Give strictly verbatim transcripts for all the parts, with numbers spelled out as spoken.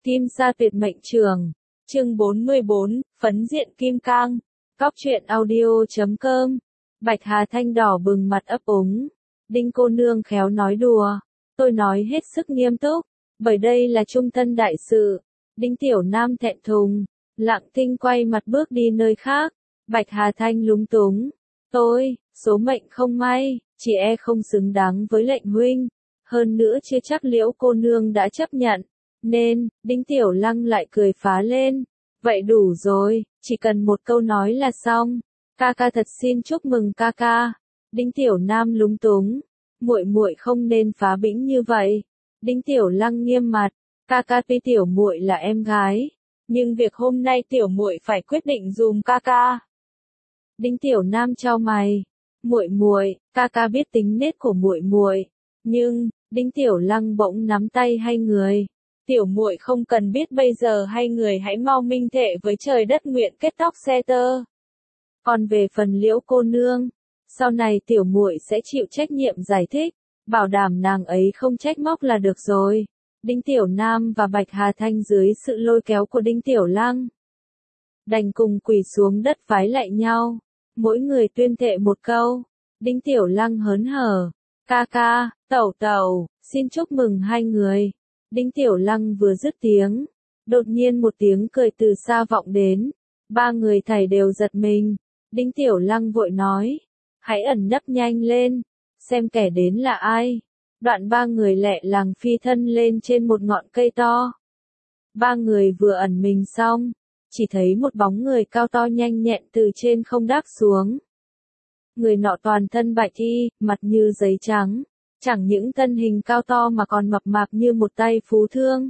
Kim Sa Tuyệt Mệnh Trường, chương bốn mươi bốn, Phấn Diện Kim Cang, Cóc truyện audio chấm com. Bạch Hà Thanh đỏ bừng mặt ấp úng. Đinh cô nương khéo nói đùa, tôi nói hết sức nghiêm túc, bởi đây là trung thân đại sự. Đinh Tiểu Nam thẹn thùng, lặng thinh quay mặt bước đi nơi khác. Bạch Hà Thanh lúng túng, tôi, số mệnh không may, chỉ e không xứng đáng với lệnh huynh. Hơn nữa chưa chắc Liễu cô nương đã chấp nhận. Nên, Đinh Tiểu Lăng lại cười phá lên. Vậy đủ rồi, chỉ cần một câu nói là xong. Ca ca thật xin chúc mừng ca ca. Đinh Tiểu Nam lúng túng. Muội muội không nên phá bĩnh như vậy. Đinh Tiểu Lăng nghiêm mặt. Ca ca tuy tiểu muội là em gái, nhưng việc hôm nay tiểu muội phải quyết định dùm ca ca. Đinh Tiểu Nam chau mày. Muội muội, ca ca biết tính nết của muội muội, nhưng Đinh Tiểu Lăng bỗng nắm tay hai người. Tiểu muội không cần biết bây giờ hai người hãy mau minh thệ với trời đất nguyện kết tóc xe tơ. Còn về phần Liễu cô nương, sau này tiểu muội sẽ chịu trách nhiệm giải thích, bảo đảm nàng ấy không trách móc là được rồi. Đinh Tiểu Nam và Bạch Hà Thanh dưới sự lôi kéo của Đinh Tiểu Lăng đành cùng quỳ xuống đất vái lạy nhau, mỗi người tuyên thệ một câu. Đinh Tiểu Lăng hớn hở, ca ca, tẩu tẩu, xin chúc mừng hai người. Đinh Tiểu Lăng vừa dứt tiếng, đột nhiên một tiếng cười từ xa vọng đến, ba người thảy đều giật mình. Đinh Tiểu Lăng vội nói, hãy ẩn nấp nhanh lên, xem kẻ đến là ai. Đoạn ba người lẹ làng phi thân lên trên một ngọn cây to. Ba người vừa ẩn mình xong, chỉ thấy một bóng người cao to nhanh nhẹn từ trên không đáp xuống. Người nọ toàn thân bạch y, mặt như giấy trắng, chẳng những thân hình cao to mà còn mập mạp như một tay phú thương.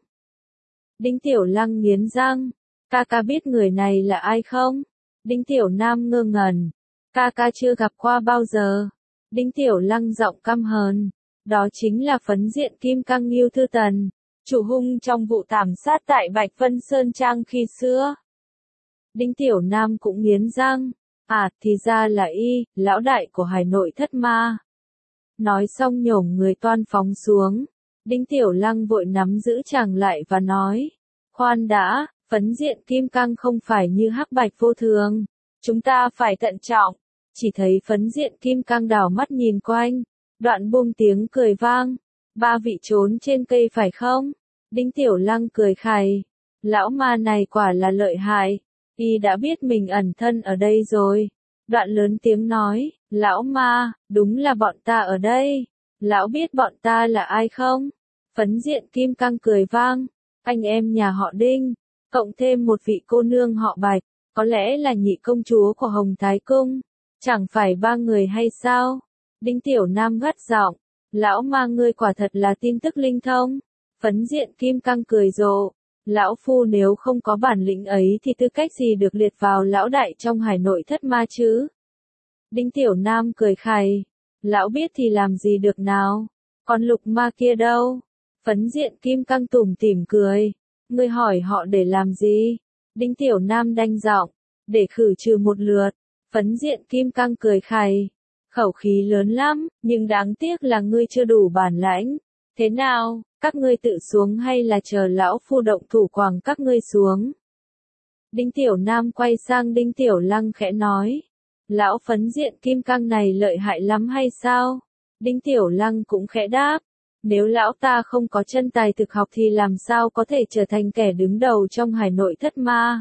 Đinh Tiểu Lăng nghiến răng, ca ca biết người này là ai không? Đinh Tiểu Nam ngơ ngẩn, ca ca chưa gặp qua bao giờ. Đinh Tiểu Lăng giọng căm hờn, đó chính là Phấn Diện Kim Cang Ngưu Thư Tần, chủ hung trong vụ thảm sát tại Bạch Vân Sơn Trang khi xưa. Đinh Tiểu Nam cũng nghiến răng, à thì ra là y, lão đại của Hải Nội Thất Ma. Nói xong nhổm người toan phóng xuống. Đinh Tiểu Lăng vội nắm giữ chàng lại và nói, khoan đã, Phấn Diện Kim Cang không phải như hắc bạch vô thường, chúng ta phải thận trọng. Chỉ thấy Phấn Diện Kim Cang đảo mắt nhìn quanh, đoạn buông tiếng cười vang, ba vị trốn trên cây phải không? Đinh Tiểu Lăng cười khày, lão ma này quả là lợi hại, y đã biết mình ẩn thân ở đây rồi. Đoạn lớn tiếng nói, lão ma, đúng là bọn ta ở đây. Lão biết bọn ta là ai không? Phấn Diện Kim Cang cười vang, anh em nhà họ Đinh, cộng thêm một vị cô nương họ Bạch, có lẽ là nhị công chúa của Hồng Thái Cung, chẳng phải ba người hay sao? Đinh Tiểu Nam gắt giọng, lão ma ngươi quả thật là tin tức linh thông. Phấn Diện Kim Cang cười rộ, lão phu nếu không có bản lĩnh ấy thì tư cách gì được liệt vào lão đại trong Hải Nội Thất Ma chứ? Đinh Tiểu Nam cười khày, lão biết thì làm gì được nào, còn lục ma kia đâu? Phấn Diện Kim Cang tủm tỉm cười, ngươi hỏi họ để làm gì? Đinh Tiểu Nam đanh giọng, để khử trừ một lượt. Phấn Diện Kim Cang cười khày, khẩu khí lớn lắm, nhưng đáng tiếc là ngươi chưa đủ bản lãnh. Thế nào, các ngươi tự xuống hay là chờ lão phu động thủ quàng các ngươi xuống? Đinh Tiểu Nam quay sang Đinh Tiểu Lăng khẽ nói, lão Phấn Diện Kim Cang này lợi hại lắm hay sao? Đinh Tiểu Lăng cũng khẽ đáp, nếu lão ta không có chân tài thực học thì làm sao có thể trở thành kẻ đứng đầu trong Hải Nội Thất Ma?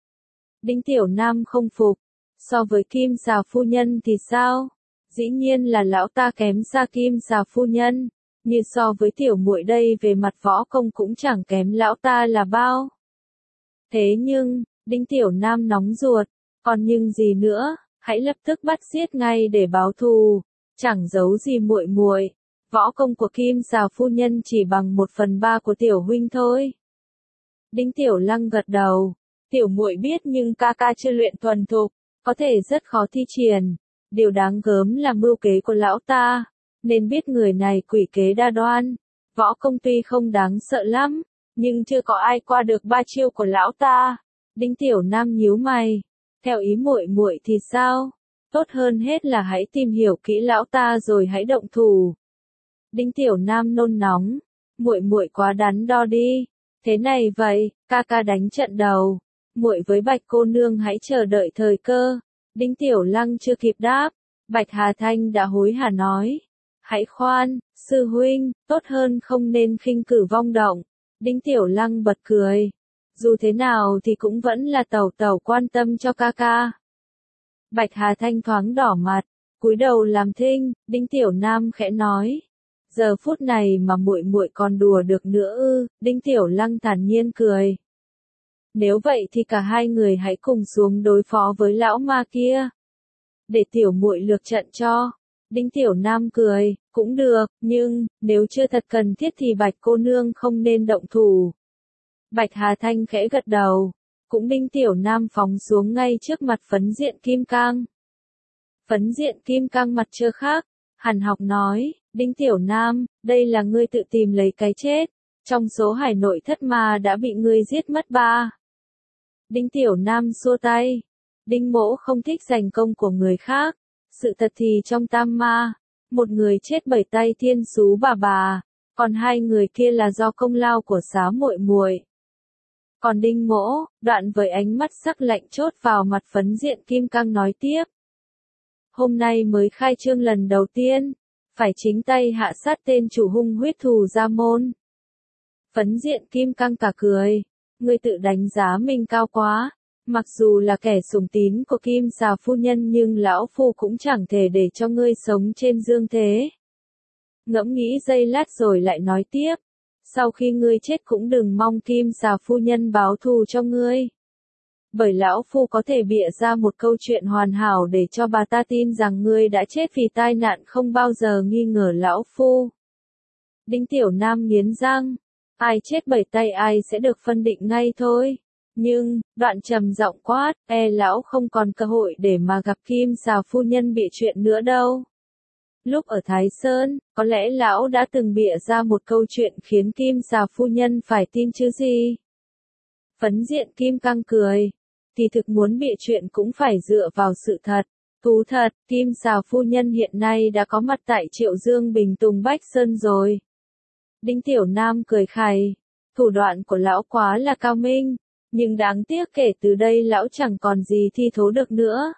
Đinh Tiểu Nam không phục, so với Kim Xà phu nhân thì sao? Dĩ nhiên là lão ta kém xa Kim Xà phu nhân, như so với tiểu muội đây về mặt võ công cũng chẳng kém lão ta là bao. Thế nhưng, Đinh Tiểu Nam nóng ruột, còn nhưng gì nữa, hãy lập tức bắt giết ngay để báo thù, chẳng giấu gì muội muội, võ công của Kim Xà phu nhân chỉ bằng một phần ba của tiểu huynh thôi. Đinh Tiểu Lăng gật đầu, tiểu muội biết nhưng ca ca chưa luyện thuần thục, có thể rất khó thi triển. Điều đáng gớm là mưu kế của lão ta, nên biết người này quỷ kế đa đoan, võ công tuy không đáng sợ lắm, nhưng chưa có ai qua được ba chiêu của lão ta. Đinh Tiểu Nam nhíu mày, theo ý muội muội thì sao? Tốt hơn hết là hãy tìm hiểu kỹ lão ta rồi hãy động thủ. Đinh Tiểu Nam nôn nóng, muội muội quá đắn đo đi, Thế này vậy, ca ca đánh trận đầu, muội với Bạch cô nương hãy chờ đợi thời cơ. Đinh Tiểu Lăng chưa kịp đáp, Bạch Hà Thanh đã hối hả nói. Hãy khoan, sư huynh, tốt hơn không nên khinh cử vong động. Đinh Tiểu Lăng bật cười. Dù thế nào thì cũng vẫn là tẩu tẩu quan tâm cho ca ca. Bạch Hà Thanh thoáng đỏ mặt, cúi đầu làm thinh. Đinh Tiểu Nam khẽ nói. Giờ phút này mà muội muội còn đùa được nữa ư? Đinh Tiểu Lăng thản nhiên cười. Nếu vậy thì cả hai người hãy cùng xuống đối phó với lão ma kia. Để tiểu muội lược trận cho. Đinh Tiểu Nam cười, cũng được, nhưng, nếu chưa thật cần thiết thì Bạch cô nương không nên động thủ. Bạch Hà Thanh khẽ gật đầu, cũng Đinh Tiểu Nam phóng xuống ngay trước mặt phấn diện kim cang. Phấn diện kim cang mặt trơ khác, hằn học nói, Đinh Tiểu Nam, đây là ngươi tự tìm lấy cái chết, trong số hải nội thất ma đã bị ngươi giết mất ba. Đinh Tiểu Nam xua tay, Đinh mỗ không thích giành công của người khác. Sự thật thì trong tam ma, một người chết bởi tay thiên sú bà bà, còn hai người kia là do công lao của xá muội muội. Còn Đinh mỗ, đoạn với ánh mắt sắc lạnh chốt vào mặt phấn diện kim cang nói tiếp. Hôm nay mới khai trương lần đầu tiên, phải chính tay hạ sát tên chủ hung huyết thù gia môn. Phấn diện kim cang cả cười, ngươi tự đánh giá mình cao quá. Mặc dù là kẻ sủng tín của Kim Xà phu nhân nhưng lão phu cũng chẳng thể để cho ngươi sống trên dương thế. Ngẫm nghĩ giây lát rồi lại nói tiếp. Sau khi ngươi chết cũng đừng mong Kim Xà phu nhân báo thù cho ngươi. Bởi lão phu có thể bịa ra một câu chuyện hoàn hảo để cho bà ta tin rằng ngươi đã chết vì tai nạn không bao giờ nghi ngờ lão phu. Đinh Tiểu Nam nghiến răng. Ai chết bởi tay ai sẽ được phân định ngay thôi. Nhưng, đoạn trầm giọng quát, e lão không còn cơ hội để mà gặp Kim Xà phu nhân bịa chuyện nữa đâu. Lúc ở Thái Sơn, có lẽ lão đã từng bịa ra một câu chuyện khiến Kim Xà phu nhân phải tin chứ gì. Phấn diện Kim Cang cười, thì thực muốn bịa chuyện cũng phải dựa vào sự thật. Thú thật, Kim Xà phu nhân hiện nay đã có mặt tại Triệu Dương Bình Tùng Bách Sơn rồi. Đinh Tiểu Nam cười khày, thủ đoạn của lão quá là cao minh. Nhưng đáng tiếc kể từ đây lão chẳng còn gì thi thố được nữa.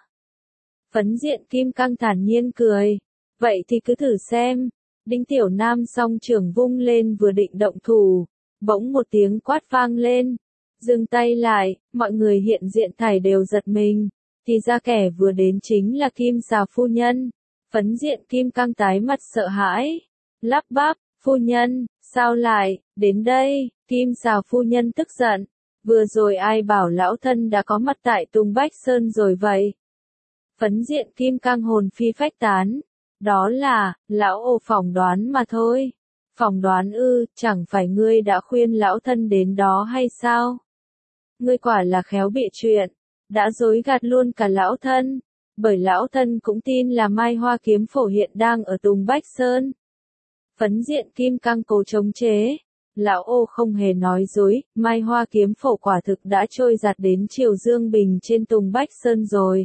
Phấn diện Kim Cang thản nhiên cười. Vậy thì cứ thử xem. Đinh Tiểu Nam song trưởng vung lên vừa định động thủ. Bỗng một tiếng quát vang lên. Dừng tay lại, mọi người hiện diện thảy đều giật mình. Thì ra kẻ vừa đến chính là Kim Xà phu nhân. Phấn diện Kim Cang tái mặt sợ hãi. Lắp bắp, phu nhân, sao lại, đến đây, Kim Xà phu nhân tức giận. Vừa rồi ai bảo lão thân đã có mặt tại Tùng Bách Sơn rồi vậy? Phấn diện Kim Cang hồn phi phách tán. Đó là, lão ô phỏng đoán mà thôi. Phỏng đoán ư, chẳng phải ngươi đã khuyên lão thân đến đó hay sao? Ngươi quả là khéo bịa chuyện, đã dối gạt luôn cả lão thân. Bởi lão thân cũng tin là Mai Hoa Kiếm Phổ hiện đang ở Tùng Bách Sơn. Phấn diện Kim Cang cố chống chế. Lão ô không hề nói dối, Mai Hoa Kiếm Phổ quả thực đã trôi giạt đến Triều Dương Bình trên Tùng Bách Sơn rồi.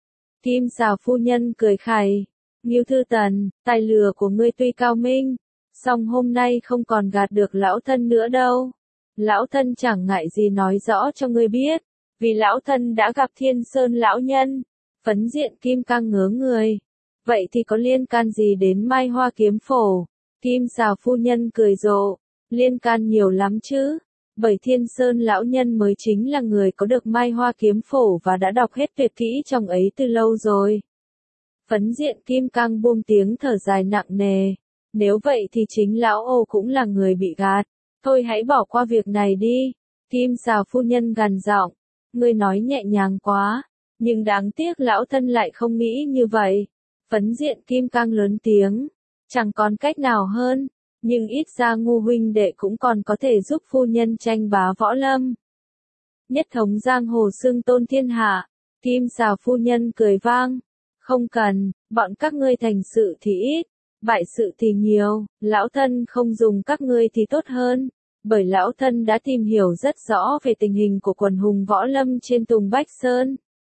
Kim Xà phu nhân cười khày. Ngưu Thư Tần, tài lừa của ngươi tuy cao minh, song hôm nay không còn gạt được lão thân nữa đâu. Lão thân chẳng ngại gì nói rõ cho ngươi biết, vì lão thân đã gặp Thiên Sơn lão nhân. Phấn diện Kim Cang ngớ người. Vậy thì có liên can gì đến Mai Hoa Kiếm Phổ? Kim Xà phu nhân cười rộ. Liên can nhiều lắm chứ, bởi Thiên Sơn lão nhân mới chính là người có được Mai Hoa Kiếm Phổ và đã đọc hết tuyệt kỹ trong ấy từ lâu rồi. Phấn diện Kim Cang buông tiếng thở dài nặng nề. Nếu vậy thì chính lão ô cũng là người bị gạt. Thôi hãy bỏ qua việc này đi. Kim Xà phu nhân gằn giọng. Ngươi nói nhẹ nhàng quá, nhưng đáng tiếc lão thân lại không nghĩ như vậy. Phấn diện Kim Cang lớn tiếng. Chẳng còn cách nào hơn. Nhưng ít ra Ngu huynh đệ cũng còn có thể giúp phu nhân tranh bá võ lâm. Nhất thống giang hồ xưng tôn thiên hạ. Kim Xà phu nhân cười vang. Không cần, bọn các ngươi thành sự thì ít, bại sự thì nhiều, lão thân không dùng các ngươi thì tốt hơn. Bởi lão thân đã tìm hiểu rất rõ về tình hình của quần hùng võ lâm trên Tùng Bách Sơn.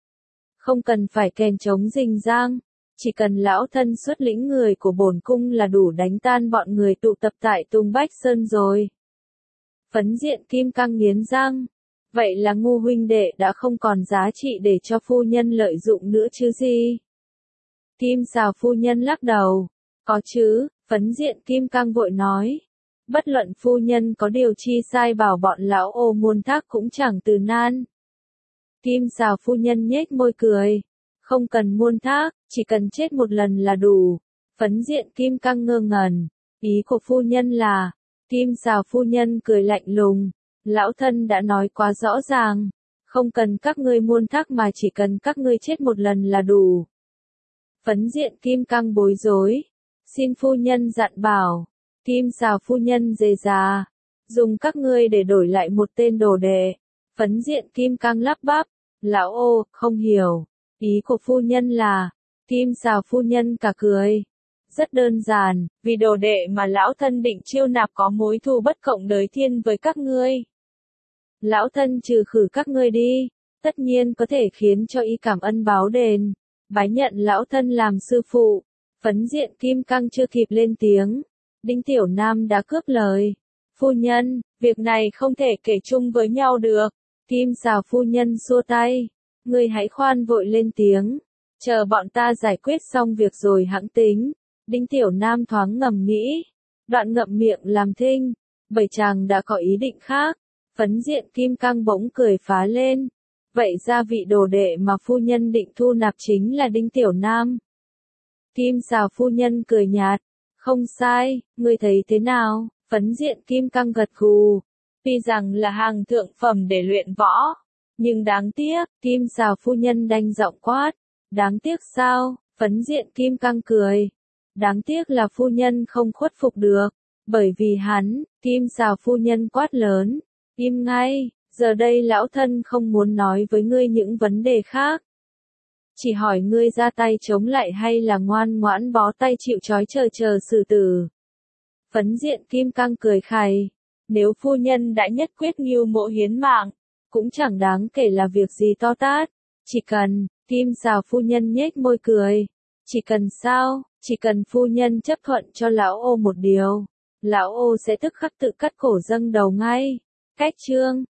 Không cần phải kèn chống rình rang. Chỉ cần lão thân xuất lĩnh người của bổn cung là đủ đánh tan bọn người tụ tập tại Tùng Bách Sơn rồi. Phấn diện kim cang nghiến răng. Vậy là Ngu huynh đệ đã không còn giá trị để cho phu nhân lợi dụng nữa chứ gì? Kim Sào phu nhân lắc đầu. Có chứ, phấn diện kim cang vội nói. Bất luận phu nhân có điều chi sai bảo bọn lão ô muôn thác cũng chẳng từ nan. Kim Sào phu nhân nhếch môi cười. Không cần muôn thác, chỉ cần chết một lần là đủ. Phấn diện kim cang ngơ ngẩn. Ý của phu nhân là, Kim Sào phu nhân cười lạnh lùng. Lão thân đã nói quá rõ ràng. Không cần các ngươi muôn thác mà chỉ cần các ngươi chết một lần là đủ. Phấn diện kim cang bối rối. Xin phu nhân dặn bảo. Kim Sào phu nhân dề già. Dùng các ngươi để đổi lại một tên đồ đệ. Phấn diện kim cang lắp bắp. Lão ô, không hiểu. Ý của phu nhân là. Kim Sào phu nhân cả cười. Rất đơn giản, vì đồ đệ mà lão thân định chiêu nạp có mối thù bất cộng đới thiên với các ngươi. Lão thân trừ khử các ngươi đi, tất nhiên có thể khiến cho y cảm ân báo đền, bái nhận lão thân làm sư phụ. Phấn diện kim cang chưa kịp lên tiếng, Đinh Tiểu Nam đã cướp lời. Phu nhân, việc này không thể kể chung với nhau được. Kim Sào phu nhân xua tay, ngươi hãy khoan vội lên tiếng, chờ bọn ta giải quyết xong việc rồi hẵng tính. Đinh Tiểu Nam thoáng ngầm nghĩ, đoạn ngậm miệng làm thinh, bởi chàng đã có ý định khác. Phấn diện kim cang bỗng cười phá lên. Vậy ra vị đồ đệ mà phu nhân định thu nạp chính là Đinh Tiểu Nam. Kim Sào phu nhân cười nhạt. Không sai, ngươi thấy thế nào? Phấn diện kim cang gật gù. Tuy rằng là hàng thượng phẩm để luyện võ, nhưng đáng tiếc, Kim Sào phu nhân đanh giọng quát. Đáng tiếc sao? Phấn diện kim cang cười. Đáng tiếc là phu nhân không khuất phục được. Bởi vì hắn, Kim Sào phu nhân quát lớn. Im ngay, giờ đây lão thân không muốn nói với ngươi những vấn đề khác. Chỉ hỏi ngươi ra tay chống lại hay là ngoan ngoãn bó tay chịu trói chờ chờ xử tử. Phấn diện kim cang cười khày. Nếu phu nhân đã nhất quyết nghưu mộ hiến mạng, cũng chẳng đáng kể là việc gì to tát. Chỉ cần, Kim Sào phu nhân nhếch môi cười. Chỉ cần sao, chỉ cần phu nhân chấp thuận cho lão ô một điều. Lão ô sẽ tức khắc tự cắt cổ dâng đầu ngay. Cách chương